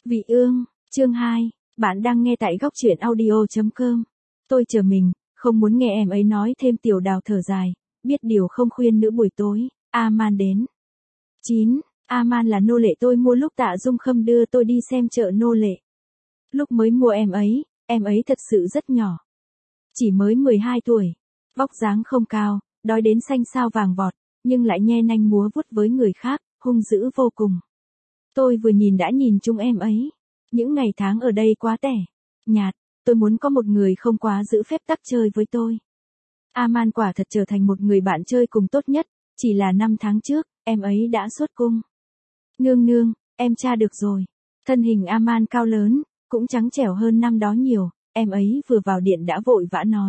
Vị ương, chương 2, bạn đang nghe tại góc truyện audio.com. Tôi chờ mình, không muốn nghe em ấy nói thêm. Tiểu Đào thở dài, biết điều không khuyên nữa. Buổi tối, Aman đến. 9. Aman là nô lệ tôi mua lúc Tạ Dung Khâm đưa tôi đi xem chợ nô lệ. Lúc mới mua em ấy thật sự rất nhỏ. Chỉ mới 12 tuổi, vóc dáng không cao, đói đến xanh xao vàng vọt, nhưng lại nhe nanh múa vuốt với người khác, hung dữ vô cùng. Tôi vừa nhìn đã nhìn chung em ấy. Những ngày tháng ở đây quá tẻ nhạt, tôi muốn có một người không quá giữ phép tắc chơi với tôi. Aman quả thật trở thành một người bạn chơi cùng tốt nhất, chỉ là 5 tháng trước, em ấy đã xuất cung. Nương nương, em tra được rồi. Thân hình Aman cao lớn, cũng trắng trẻo hơn năm đó nhiều, em ấy vừa vào điện đã vội vã nói.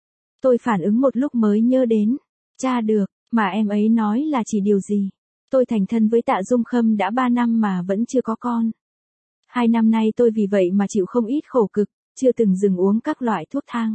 Tôi phản ứng một lúc mới nhớ đến, tra được, mà em ấy nói là chỉ điều gì? Tôi thành thân với Tạ Dung Khâm đã 3 năm mà vẫn chưa có con. 2 năm nay tôi vì vậy mà chịu không ít khổ cực, chưa từng dừng uống các loại thuốc thang.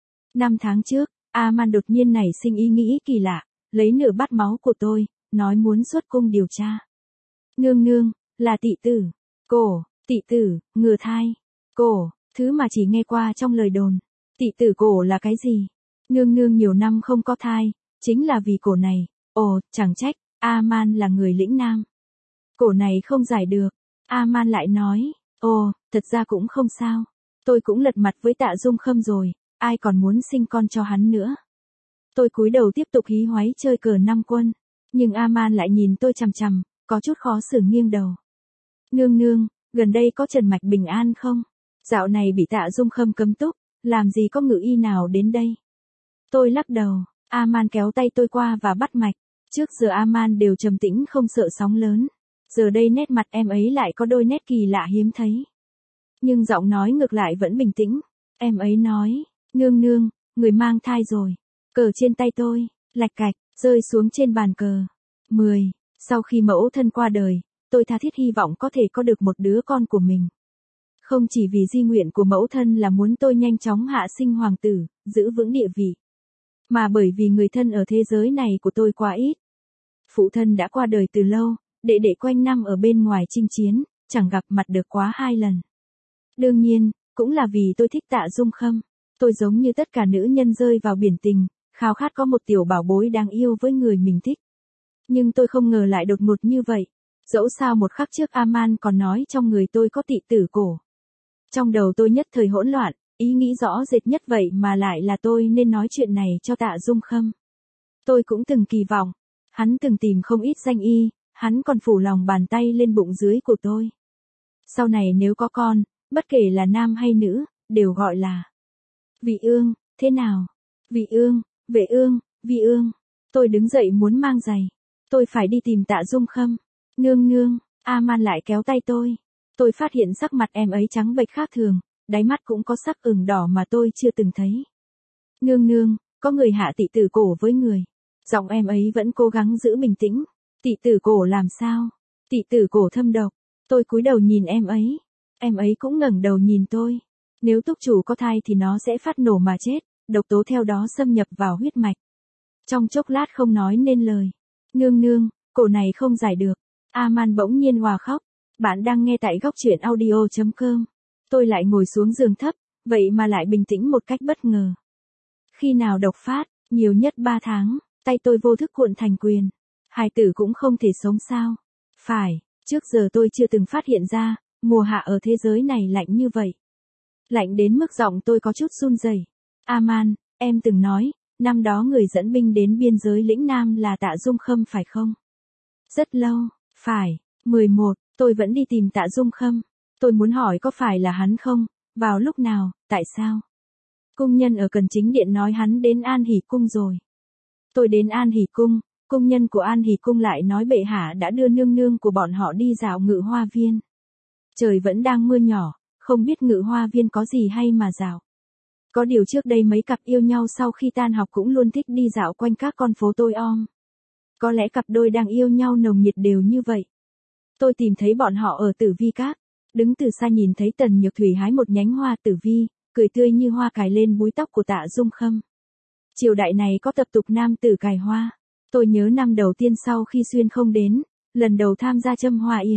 5 tháng trước, Aman đột nhiên nảy sinh ý nghĩ kỳ lạ, lấy nửa bát máu của tôi, nói muốn xuất cung điều tra. Nương nương, là tỵ tử, cổ, tỵ tử, ngừa thai, cổ, thứ mà chỉ nghe qua trong lời đồn. Tỵ tử cổ là cái gì? Nương nương nhiều năm không có thai, chính là vì cổ này. Ồ, chẳng trách, Aman là người lĩnh nam. Cổ này không giải được. Aman lại nói, ồ, thật ra cũng không sao. Tôi cũng lật mặt với Tạ Dung Khâm rồi, ai còn muốn sinh con cho hắn nữa. Tôi cúi đầu tiếp tục hí hoáy chơi cờ 5 quân. Nhưng Aman lại nhìn tôi chằm chằm, có chút khó xử nghiêng đầu. Nương nương, gần đây có trần mạch bình an không? Dạo này bị Tạ Dung Khâm cấm túc, làm gì có ngự y nào đến đây? Tôi lắc đầu, Aman kéo tay tôi qua và bắt mạch. Trước giờ Aman đều trầm tĩnh không sợ sóng lớn. Giờ đây nét mặt em ấy lại có đôi nét kỳ lạ hiếm thấy. Nhưng giọng nói ngược lại vẫn bình tĩnh. Em ấy nói, nương nương, người mang thai rồi. Cờ trên tay tôi, lạch cạch, rơi xuống trên bàn cờ. 10. Sau khi mẫu thân qua đời, tôi tha thiết hy vọng có thể có được một đứa con của mình. Không chỉ vì di nguyện của mẫu thân là muốn tôi nhanh chóng hạ sinh hoàng tử, giữ vững địa vị. Mà bởi vì người thân ở thế giới này của tôi quá ít. Phụ thân đã qua đời từ lâu, đệ đệ quanh năm ở bên ngoài chinh chiến, chẳng gặp mặt được quá 2 lần. Đương nhiên, cũng là vì tôi thích Tạ Dung Khâm. Tôi giống như tất cả nữ nhân rơi vào biển tình, khao khát có một tiểu bảo bối đáng yêu với người mình thích. Nhưng tôi không ngờ lại đột ngột như vậy. Dẫu sao một khắc trước Aman còn nói trong người tôi có tỵ tử cổ. Trong đầu tôi nhất thời hỗn loạn, ý nghĩ rõ rệt nhất vậy mà lại là tôi nên nói chuyện này cho Tạ Dung Khâm. Tôi cũng từng kỳ vọng, hắn từng tìm không ít danh y, hắn còn phủ lòng bàn tay lên bụng dưới của tôi. Sau này nếu có con, bất kể là nam hay nữ, đều gọi là Vị ương, thế nào? Vị ương, vệ ương, vị ương. Tôi đứng dậy muốn mang giày. Tôi phải đi tìm Tạ Dung Khâm. Nương nương, Aman lại kéo tay tôi. Tôi phát hiện sắc mặt em ấy trắng bệch khác thường, đáy mắt cũng có sắc ửng đỏ mà tôi chưa từng thấy. Nương nương, có người hạ tỵ tử cổ với người. Giọng em ấy vẫn cố gắng giữ bình tĩnh. Tỵ tử cổ làm sao? Tỵ tử cổ thâm độc. Tôi cúi đầu nhìn em ấy. Em ấy cũng ngẩng đầu nhìn tôi. Nếu túc chủ có thai thì nó sẽ phát nổ mà chết, độc tố theo đó xâm nhập vào huyết mạch. Trong chốc lát không nói nên lời. Nương nương, cổ này không giải được. Aman bỗng nhiên hòa khóc. Bạn đang nghe tại góc truyện audio.com. Tôi lại ngồi xuống giường thấp, vậy mà lại bình tĩnh một cách bất ngờ. Khi nào độc phát, nhiều nhất 3 tháng, tay tôi vô thức cuộn thành quyền. Hài tử cũng không thể sống sao? Phải, trước giờ tôi chưa từng phát hiện ra, mùa hạ ở thế giới này lạnh như vậy. Lạnh đến mức giọng tôi có chút run rẩy. Aman, em từng nói, năm đó người dẫn binh đến biên giới lĩnh Nam là Tạ Dung Khâm phải không? Rất lâu, phải, 11, tôi vẫn đi tìm Tạ Dung Khâm. Tôi muốn hỏi có phải là hắn không, vào lúc nào, tại sao? Cung nhân ở Cần Chính Điện nói hắn đến An Hỷ Cung rồi. Tôi đến An Hỷ Cung, cung nhân của An Hỷ Cung lại nói bệ hạ đã đưa nương nương của bọn họ đi dạo Ngự Hoa Viên. Trời vẫn đang mưa nhỏ, không biết Ngự Hoa Viên có gì hay mà dạo. Có điều trước đây mấy cặp yêu nhau sau khi tan học cũng luôn thích đi dạo quanh các con phố tối om. Có lẽ cặp đôi đang yêu nhau nồng nhiệt đều như vậy. Tôi tìm thấy bọn họ ở Tử Vi Các. Đứng từ xa nhìn thấy Tần Nhược Thủy hái một nhánh hoa tử vi, cười tươi như hoa cài lên búi tóc của Tạ Dung Khâm. Triều đại này có tập tục nam tử cài hoa. Tôi nhớ năm đầu tiên sau khi Xuyên không đến, lần đầu tham gia châm hoa yến,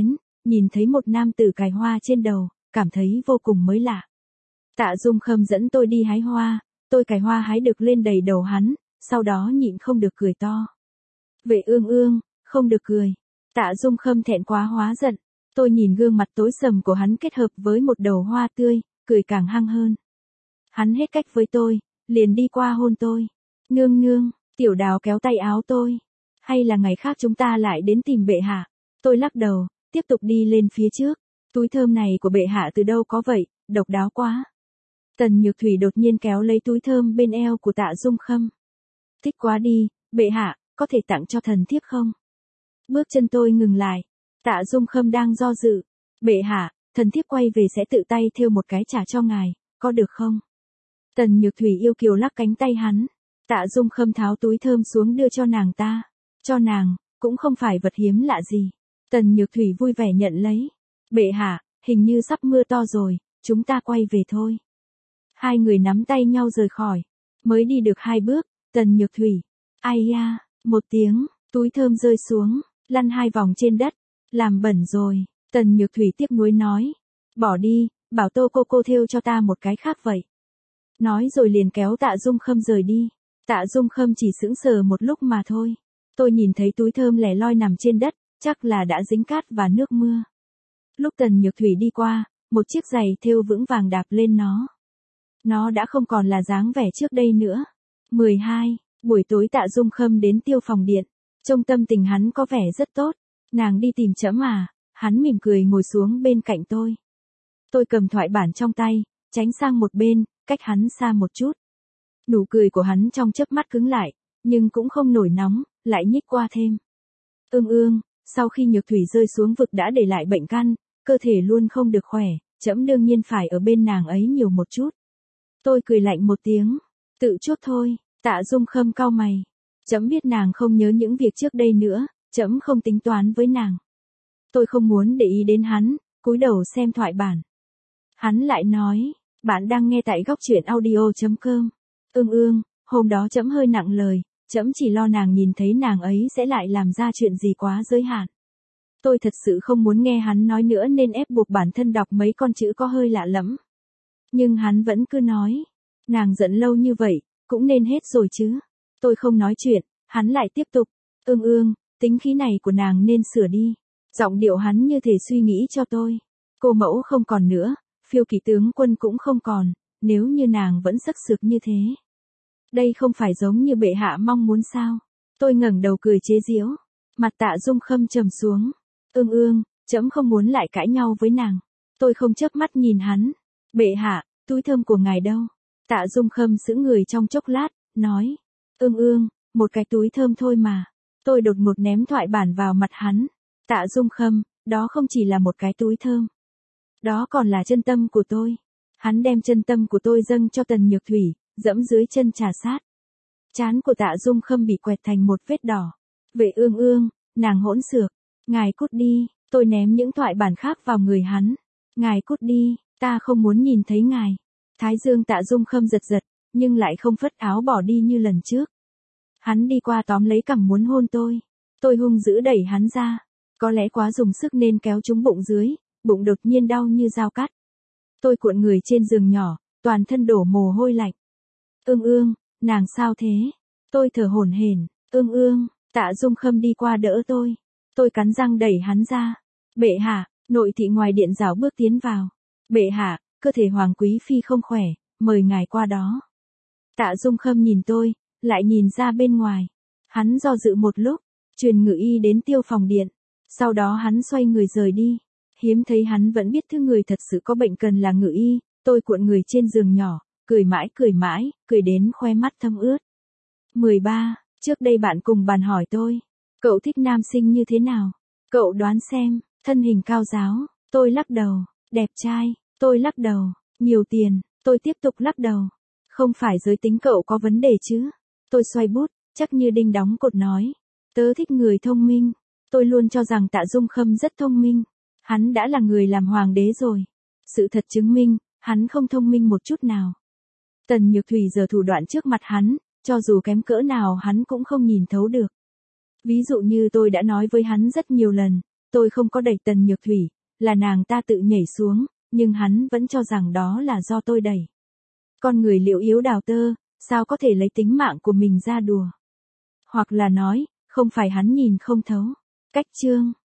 nhìn thấy một nam tử cài hoa trên đầu, cảm thấy vô cùng mới lạ. Tạ Dung Khâm dẫn tôi đi hái hoa, tôi cài hoa hái được lên đầy đầu hắn, sau đó nhịn không được cười to. Vệ Ương Ương, không được cười. Tạ Dung Khâm thẹn quá hóa giận. Tôi nhìn gương mặt tối sầm của hắn kết hợp với một đầu hoa tươi, cười càng hăng hơn. Hắn hết cách với tôi, liền đi qua hôn tôi. Nương nương, Tiểu Đào kéo tay áo tôi. Hay là ngày khác chúng ta lại đến tìm bệ hạ. Tôi lắc đầu, tiếp tục đi lên phía trước. Túi thơm này của bệ hạ từ đâu có vậy, độc đáo quá. Tần Nhược Thủy đột nhiên kéo lấy túi thơm bên eo của Tạ Dung Khâm. Thích quá đi, bệ hạ, có thể tặng cho thần thiếp không? Bước chân tôi ngừng lại. Tạ Dung Khâm đang do dự. Bệ hạ, thần thiếp quay về sẽ tự tay thêu một cái trả cho ngài, có được không? Tần Nhược Thủy yêu kiều lắc cánh tay hắn. Tạ Dung Khâm tháo túi thơm xuống đưa cho nàng ta. Cho nàng, cũng không phải vật hiếm lạ gì. Tần Nhược Thủy vui vẻ nhận lấy. Bệ hạ, hình như sắp mưa to rồi, chúng ta quay về thôi. Hai người nắm tay nhau rời khỏi. Mới đi được 2 bước, Tần Nhược Thủy. Ai ya, một tiếng, túi thơm rơi xuống, lăn 2 vòng trên đất. Làm bẩn rồi, Tần Nhược Thủy tiếc nuối nói. Bỏ đi, bảo Tô cô thêu cho ta một cái khác vậy. Nói rồi liền kéo Tạ Dung Khâm rời đi. Tạ Dung Khâm chỉ sững sờ một lúc mà thôi. Tôi nhìn thấy túi thơm lẻ loi nằm trên đất, chắc là đã dính cát và nước mưa. Lúc Tần Nhược Thủy đi qua, một chiếc giày thêu vững vàng đạp lên nó. Nó đã không còn là dáng vẻ trước đây nữa. 12. Buổi tối Tạ Dung Khâm đến Tiêu Phòng Điện. Trông tâm tình hắn có vẻ rất tốt. Nàng đi tìm trẫm à? Hắn mỉm cười ngồi xuống bên cạnh tôi. Tôi cầm thoại bản trong tay, tránh sang một bên, cách hắn xa một chút. Nụ cười của hắn trong chớp mắt cứng lại, nhưng cũng không nổi nóng, lại nhích qua thêm. Ương Ương, sau khi Nhược Thủy rơi xuống vực đã để lại bệnh căn, cơ thể luôn không được khỏe, trẫm đương nhiên phải ở bên nàng ấy nhiều một chút. Tôi cười lạnh một tiếng, tự chuốc thôi. Tạ Dung Khâm cau mày. Trẫm biết nàng không nhớ những việc trước đây nữa, trẫm không tính toán với nàng. Tôi không muốn để ý đến hắn, cúi đầu xem thoại bản. Hắn lại nói, bạn đang nghe tại góc truyện audio.com. Ương Ương, hôm đó trẫm hơi nặng lời, trẫm chỉ lo nàng nhìn thấy nàng ấy sẽ lại làm ra chuyện gì quá giới hạn. Tôi thật sự không muốn nghe hắn nói nữa nên ép buộc bản thân đọc mấy con chữ có hơi lạ lẫm. Nhưng hắn vẫn cứ nói, nàng giận lâu như vậy, cũng nên hết rồi chứ. Tôi không nói chuyện, hắn lại tiếp tục. Ương Ương, tính khí này của nàng nên sửa đi. Giọng điệu hắn như thể suy nghĩ cho tôi. Cô mẫu không còn nữa, Phiêu Kỵ tướng quân cũng không còn, nếu như nàng vẫn sắc sược như thế. Đây không phải giống như bệ hạ mong muốn sao? Tôi ngẩng đầu cười chế giễu. Mặt Tạ Dung Khâm trầm xuống. Ương Ương, trẫm không muốn lại cãi nhau với nàng. Tôi không chớp mắt nhìn hắn. Bệ hạ, túi thơm của ngài đâu? Tạ Dung Khâm sững người trong chốc lát, nói. Ương Ương, một cái túi thơm thôi mà. Tôi đột ngột ném thoại bản vào mặt hắn. Tạ Dung Khâm, đó không chỉ là một cái túi thơm. Đó còn là chân tâm của tôi. Hắn đem chân tâm của tôi dâng cho Tần Nhược Thủy, dẫm dưới chân trà sát. Trán của Tạ Dung Khâm bị quẹt thành một vết đỏ. Vệ Ương Ương, nàng hỗn xược. Ngài cút đi, tôi ném những thoại bản khác vào người hắn. Ngài cút đi, ta không muốn nhìn thấy ngài. Thái dương Tạ Dung Khâm giật giật, nhưng lại không phất áo bỏ đi như lần trước. Hắn đi qua tóm lấy cằm muốn hôn tôi. Tôi hung dữ đẩy hắn ra. Có lẽ quá dùng sức nên kéo trúng bụng dưới, bụng đột nhiên đau như dao cắt. Tôi cuộn người trên giường nhỏ, toàn thân đổ mồ hôi lạnh. Ương Ương, nàng sao thế? Tôi thở hổn hển. Ương Ương, Tạ Dung Khâm đi qua đỡ tôi. Tôi cắn răng đẩy hắn ra. Bệ hạ, nội thị ngoài điện rảo bước tiến vào. Bệ hạ, cơ thể Hoàng Quý Phi không khỏe, mời ngài qua đó. Tạ Dung Khâm nhìn tôi, lại nhìn ra bên ngoài. Hắn do dự một lúc, truyền ngự y đến Tiêu Phòng Điện. Sau đó hắn xoay người rời đi. Hiếm thấy hắn vẫn biết thứ người thật sự có bệnh cần là ngự y. Tôi cuộn người trên giường nhỏ, cười mãi, cười đến khoe mắt thâm ướt. 13. Trước đây bạn cùng bàn hỏi tôi, cậu thích nam sinh như thế nào? Cậu đoán xem, thân hình cao ráo, tôi lắc đầu, đẹp trai, tôi lắc đầu, nhiều tiền, tôi tiếp tục lắc đầu. Không phải giới tính cậu có vấn đề chứ? Tôi xoay bút, chắc như đinh đóng cột nói. Tớ thích người thông minh. Tôi luôn cho rằng Tạ Dung Khâm rất thông minh. Hắn đã là người làm hoàng đế rồi. Sự thật chứng minh, hắn không thông minh một chút nào. Tần Nhược Thủy giở thủ đoạn trước mặt hắn, cho dù kém cỡ nào hắn cũng không nhìn thấu được. Ví dụ như tôi đã nói với hắn rất nhiều lần, Tôi không có đẩy Tần Nhược Thủy, là nàng ta tự nhảy xuống, nhưng hắn vẫn cho rằng đó là do tôi đẩy. Con người liệu yếu đào tơ, sao có thể lấy tính mạng của mình ra đùa? Hoặc là nói, không phải hắn nhìn không thấu. Cách chương